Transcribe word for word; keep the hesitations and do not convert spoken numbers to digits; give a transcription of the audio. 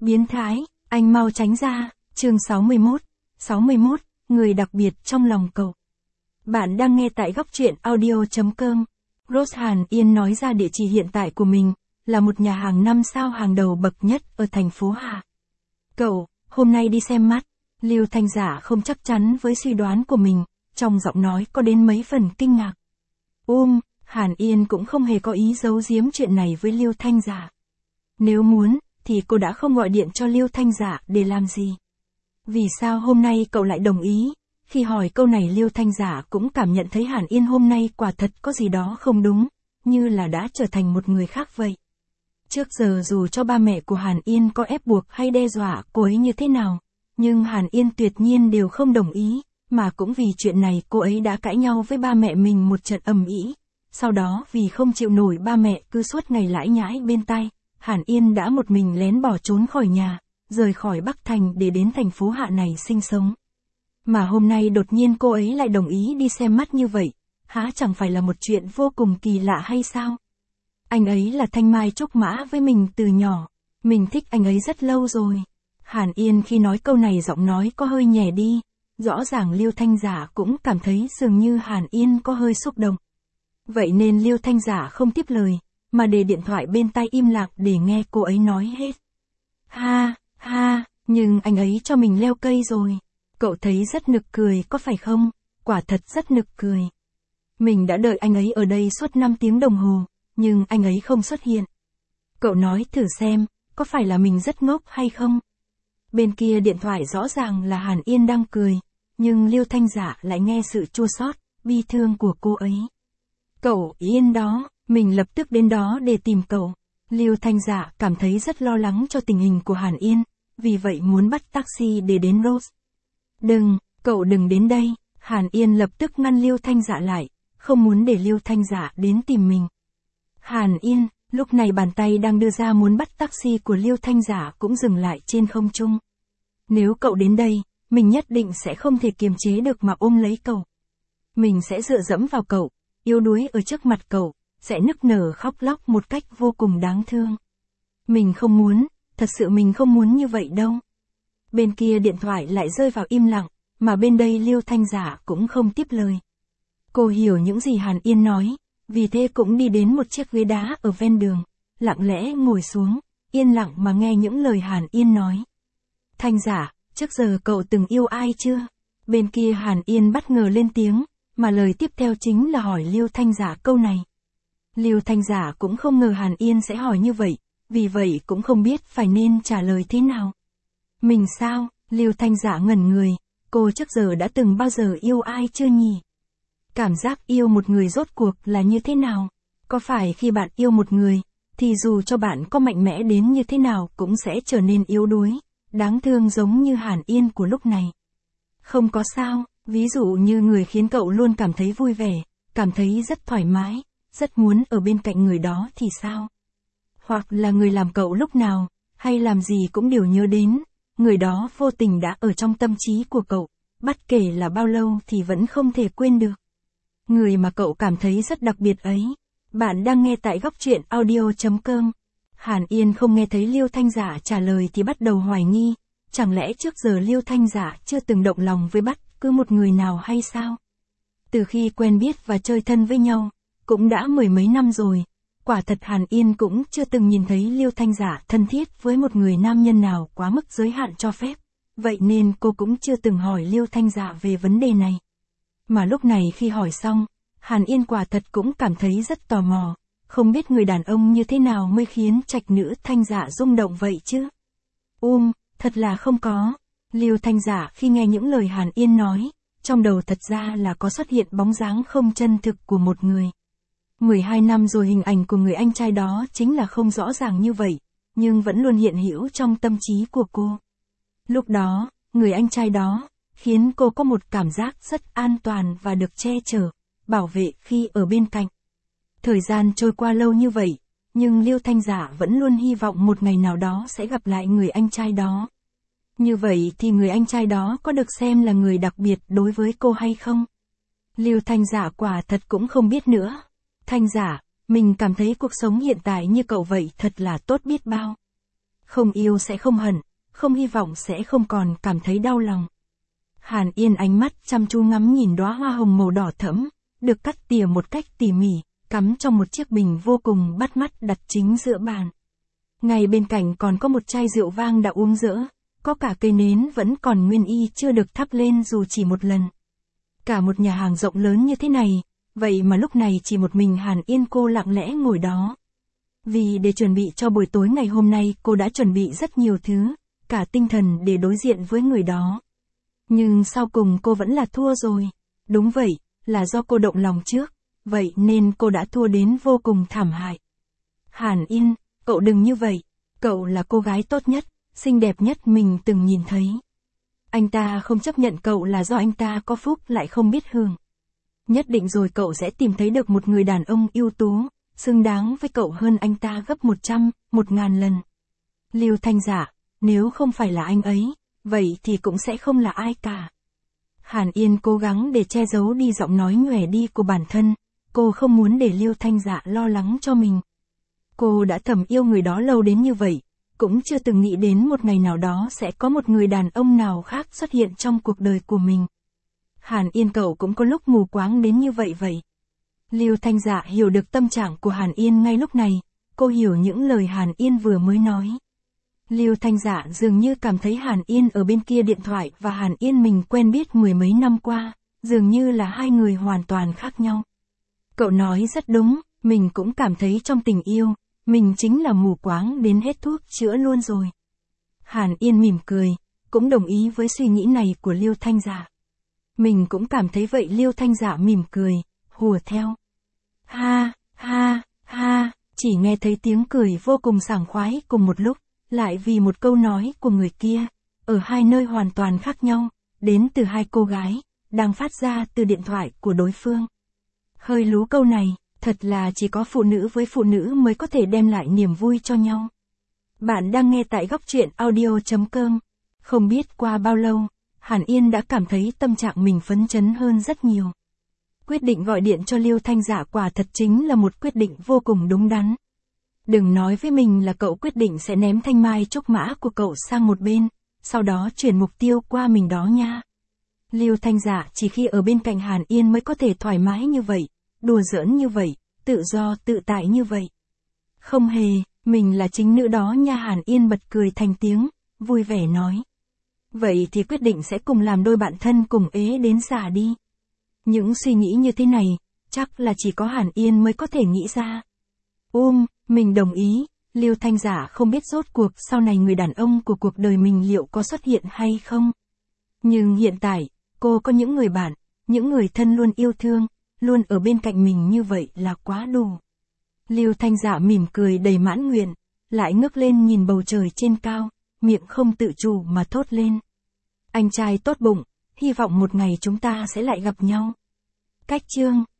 Biến thái, anh mau tránh ra, chương sáu mươi mốt, sáu mươi mốt, người đặc biệt trong lòng cậu. Bạn đang nghe tại góc truyện audio chấm com. Rose Hàn Yên nói ra địa chỉ hiện tại của mình, là một nhà hàng năm sao hàng đầu bậc nhất ở thành phố Hà. Cậu, hôm nay đi xem mắt. Lưu Thanh Giả không chắc chắn với suy đoán của mình, trong giọng nói có đến mấy phần kinh ngạc. Um, Hàn Yên cũng không hề có ý giấu giếm chuyện này với Lưu Thanh Giả. Nếu muốn, thì cô đã không gọi điện cho Lưu Thanh Giả để làm gì. Vì sao hôm nay cậu lại đồng ý? Khi hỏi câu này Lưu Thanh Giả cũng cảm nhận thấy Hàn Yên hôm nay quả thật có gì đó không đúng, như là đã trở thành một người khác vậy. Trước giờ dù cho ba mẹ của Hàn Yên có ép buộc hay đe dọa cô ấy như thế nào, nhưng Hàn Yên tuyệt nhiên đều không đồng ý, mà cũng vì chuyện này cô ấy đã cãi nhau với ba mẹ mình một trận ầm ĩ. Sau đó vì không chịu nổi ba mẹ cứ suốt ngày lải nhải bên tai, Hàn Yên đã một mình lén bỏ trốn khỏi nhà, rời khỏi Bắc Thành để đến thành phố Hạ này sinh sống. Mà hôm nay đột nhiên cô ấy lại đồng ý đi xem mắt như vậy, há chẳng phải là một chuyện vô cùng kỳ lạ hay sao? Anh ấy là thanh mai trúc mã với mình từ nhỏ, mình thích anh ấy rất lâu rồi. Hàn Yên khi nói câu này giọng nói có hơi nhẹ đi, rõ ràng Lưu Thanh Giả cũng cảm thấy dường như Hàn Yên có hơi xúc động. Vậy nên Lưu Thanh Giả không tiếp lời, mà để điện thoại bên tai im lặng để nghe cô ấy nói hết. Ha, ha, nhưng anh ấy cho mình leo cây rồi. Cậu thấy rất nực cười có phải không? Quả thật rất nực cười. Mình đã đợi anh ấy ở đây suốt năm tiếng đồng hồ, nhưng anh ấy không xuất hiện. Cậu nói thử xem, có phải là mình rất ngốc hay không? Bên kia điện thoại rõ ràng là Hàn Yên đang cười, nhưng Lưu Thanh Giả lại nghe sự chua xót, bi thương của cô ấy. Cậu yên đó, mình lập tức đến đó để tìm cậu. Lưu Thanh Giả cảm thấy rất lo lắng cho tình hình của Hàn Yên, vì vậy muốn bắt taxi để đến Rose. Đừng, cậu đừng đến đây. Hàn Yên lập tức ngăn Lưu Thanh Giả lại, không muốn để Lưu Thanh Giả đến tìm mình. Hàn Yên, lúc này bàn tay đang đưa ra muốn bắt taxi của Lưu Thanh Giả cũng dừng lại trên không trung. Nếu cậu đến đây, mình nhất định sẽ không thể kiềm chế được mà ôm lấy cậu. Mình sẽ dựa dẫm vào cậu, yếu đuối ở trước mặt cậu, sẽ nức nở khóc lóc một cách vô cùng đáng thương. Mình không muốn, thật sự mình không muốn như vậy đâu. Bên kia điện thoại lại rơi vào im lặng, mà bên đây Lưu Thanh Giả cũng không tiếp lời. Cô hiểu những gì Hàn Yên nói, vì thế cũng đi đến một chiếc ghế đá ở ven đường, lặng lẽ ngồi xuống, yên lặng mà nghe những lời Hàn Yên nói. Thanh Giả, trước giờ cậu từng yêu ai chưa? Bên kia Hàn Yên bất ngờ lên tiếng, mà lời tiếp theo chính là hỏi Lưu Thanh Giả câu này. Lưu Thanh Giả cũng không ngờ Hàn Yên sẽ hỏi như vậy, vì vậy cũng không biết phải nên trả lời thế nào. Mình sao? Lưu Thanh Giả ngẩn người, cô trước giờ đã từng bao giờ yêu ai chưa nhỉ? Cảm giác yêu một người rốt cuộc là như thế nào? Có phải khi bạn yêu một người, thì dù cho bạn có mạnh mẽ đến như thế nào cũng sẽ trở nên yếu đuối, đáng thương giống như Hàn Yên của lúc này? Không có sao, ví dụ như người khiến cậu luôn cảm thấy vui vẻ, cảm thấy rất thoải mái, rất muốn ở bên cạnh người đó thì sao? Hoặc là người làm cậu lúc nào, hay làm gì cũng đều nhớ đến, người đó vô tình đã ở trong tâm trí của cậu, bất kể là bao lâu thì vẫn không thể quên được. Người mà cậu cảm thấy rất đặc biệt ấy. Bạn đang nghe tại góc truyện audio chấm com. Hàn Yên không nghe thấy Lưu Thanh Giả trả lời thì bắt đầu hoài nghi, chẳng lẽ trước giờ Lưu Thanh Giả chưa từng động lòng với bất cứ một người nào hay sao? Từ khi quen biết và chơi thân với nhau, cũng đã mười mấy năm rồi, quả thật Hàn Yên cũng chưa từng nhìn thấy Lưu Thanh Giả thân thiết với một người nam nhân nào quá mức giới hạn cho phép, vậy nên cô cũng chưa từng hỏi Lưu Thanh Giả về vấn đề này. Mà lúc này khi hỏi xong, Hàn Yên quả thật cũng cảm thấy rất tò mò, không biết người đàn ông như thế nào mới khiến trạch nữ Thanh Giả rung động vậy chứ? Um, thật là không có. Lưu Thanh Giả khi nghe những lời Hàn Yên nói, trong đầu thật ra là có xuất hiện bóng dáng không chân thực của một người. mười hai năm rồi hình ảnh của người anh trai đó chính là không rõ ràng như vậy, nhưng vẫn luôn hiện hữu trong tâm trí của cô. Lúc đó, người anh trai đó khiến cô có một cảm giác rất an toàn và được che chở, bảo vệ khi ở bên cạnh. Thời gian trôi qua lâu như vậy, nhưng Lưu Thanh Giả vẫn luôn hy vọng một ngày nào đó sẽ gặp lại người anh trai đó. Như vậy thì người anh trai đó có được xem là người đặc biệt đối với cô hay không? Lưu Thanh Giả quả thật cũng không biết nữa. Thanh Giả, mình cảm thấy cuộc sống hiện tại như cậu vậy thật là tốt biết bao. Không yêu sẽ không hận, không hy vọng sẽ không còn cảm thấy đau lòng. Hàn Yên ánh mắt chăm chú ngắm nhìn đóa hoa hồng màu đỏ thẫm, được cắt tỉa một cách tỉ mỉ, cắm trong một chiếc bình vô cùng bắt mắt đặt chính giữa bàn. Ngay bên cạnh còn có một chai rượu vang đã uống dỡ, có cả cây nến vẫn còn nguyên y chưa được thắp lên dù chỉ một lần. Cả một nhà hàng rộng lớn như thế này, vậy mà lúc này chỉ một mình Hàn Yên cô lặng lẽ ngồi đó. Vì để chuẩn bị cho buổi tối ngày hôm nay cô đã chuẩn bị rất nhiều thứ, cả tinh thần để đối diện với người đó. Nhưng sau cùng cô vẫn là thua rồi. Đúng vậy, là do cô động lòng trước, vậy nên cô đã thua đến vô cùng thảm hại. Hàn Yên, cậu đừng như vậy, cậu là cô gái tốt nhất, xinh đẹp nhất mình từng nhìn thấy. Anh ta không chấp nhận cậu là do anh ta có phúc lại không biết hưởng. Nhất định rồi cậu sẽ tìm thấy được một người đàn ông ưu tú, xứng đáng với cậu hơn anh ta gấp một trăm, một ngàn lần. Lưu Thanh Dạ, nếu không phải là anh ấy, vậy thì cũng sẽ không là ai cả. Hàn Yên cố gắng để che giấu đi giọng nói nhòe đi của bản thân, cô không muốn để Lưu Thanh Dạ lo lắng cho mình. Cô đã thầm yêu người đó lâu đến như vậy, cũng chưa từng nghĩ đến một ngày nào đó sẽ có một người đàn ông nào khác xuất hiện trong cuộc đời của mình. Hàn Yên cậu cũng có lúc mù quáng đến như vậy vậy. Lưu Thanh Dạ hiểu được tâm trạng của Hàn Yên ngay lúc này, cô hiểu những lời Hàn Yên vừa mới nói. Lưu Thanh Dạ dường như cảm thấy Hàn Yên ở bên kia điện thoại và Hàn Yên mình quen biết mười mấy năm qua, dường như là hai người hoàn toàn khác nhau. Cậu nói rất đúng, mình cũng cảm thấy trong tình yêu, mình chính là mù quáng đến hết thuốc chữa luôn rồi. Hàn Yên mỉm cười, cũng đồng ý với suy nghĩ này của Lưu Thanh Dạ. Mình cũng cảm thấy vậy. Lưu Thanh Dạ mỉm cười, hùa theo. Ha, ha, ha, chỉ nghe thấy tiếng cười vô cùng sảng khoái cùng một lúc, lại vì một câu nói của người kia, ở hai nơi hoàn toàn khác nhau, đến từ hai cô gái, đang phát ra từ điện thoại của đối phương. Hơi lú câu này, thật là chỉ có phụ nữ với phụ nữ mới có thể đem lại niềm vui cho nhau. Bạn đang nghe tại góc truyện audio chấm com. Không biết qua bao lâu, Hàn Yên đã cảm thấy tâm trạng mình phấn chấn hơn rất nhiều. Quyết định gọi điện cho Lưu Thanh Dạ quả thật chính là một quyết định vô cùng đúng đắn. Đừng nói với mình là cậu quyết định sẽ ném thanh mai trúc mã của cậu sang một bên, sau đó chuyển mục tiêu qua mình đó nha. Lưu Thanh Dạ chỉ khi ở bên cạnh Hàn Yên mới có thể thoải mái như vậy, đùa giỡn như vậy, tự do tự tại như vậy. Không hề, mình là chính nữ đó nha. Hàn Yên bật cười thành tiếng, vui vẻ nói. Vậy thì quyết định sẽ cùng làm đôi bạn thân cùng ế đến già đi. Những suy nghĩ như thế này, chắc là chỉ có Hàn Yên mới có thể nghĩ ra. Um, mình đồng ý. Lưu Thanh Dạ không biết rốt cuộc sau này người đàn ông của cuộc đời mình liệu có xuất hiện hay không. Nhưng hiện tại, cô có những người bạn, những người thân luôn yêu thương, luôn ở bên cạnh mình như vậy là quá đủ. Lưu Thanh Dạ mỉm cười đầy mãn nguyện, lại ngước lên nhìn bầu trời trên cao, miệng không tự chủ mà thốt lên. Anh trai tốt bụng, hy vọng một ngày chúng ta sẽ lại gặp nhau. Cách chương